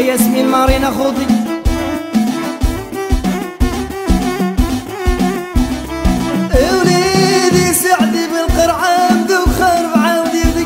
ياسمين مارينا خوضي وليدي سعدي بالقرعام ذو خرب عاود يدك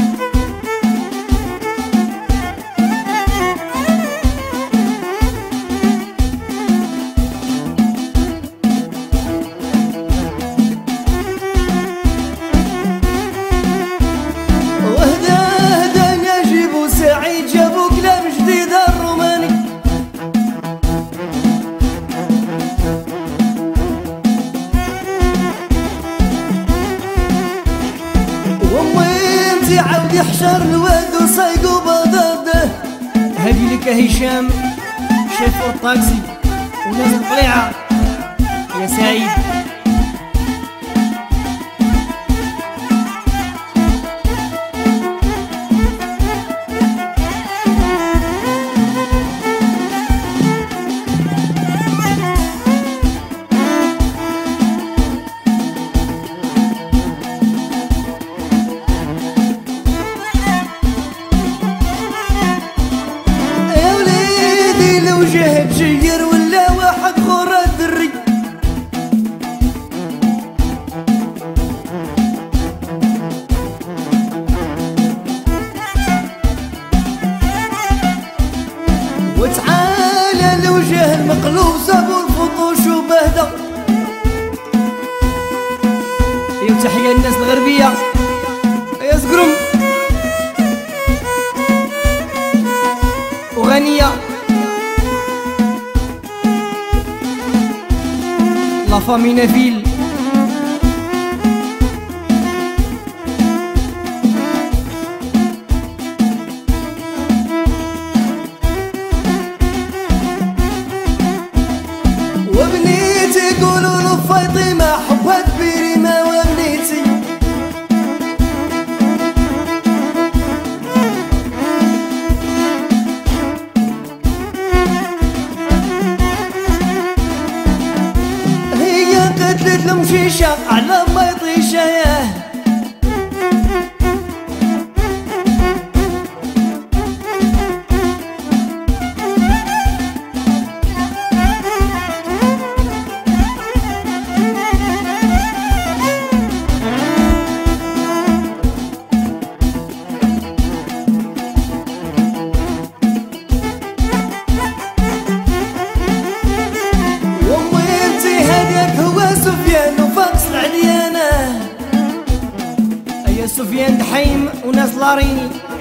عاود يحشر الواد وصيقو بضده هادي لك هشام شيفور الطاكسي وناس القليعة يا سعيد جهد جير ولا واحد خورا دري وتعالى لو جه المقلوب صابو الفطوش وبهدى وتحية الناس الغربية يا زقرم وغنية لا فامي نبيل وبنيتي قولوا له فاطمة حبها كبيري ما وبنيتي قتلت المشيشة على ما يطيشة ياه سفيان دحيم وناس لاريني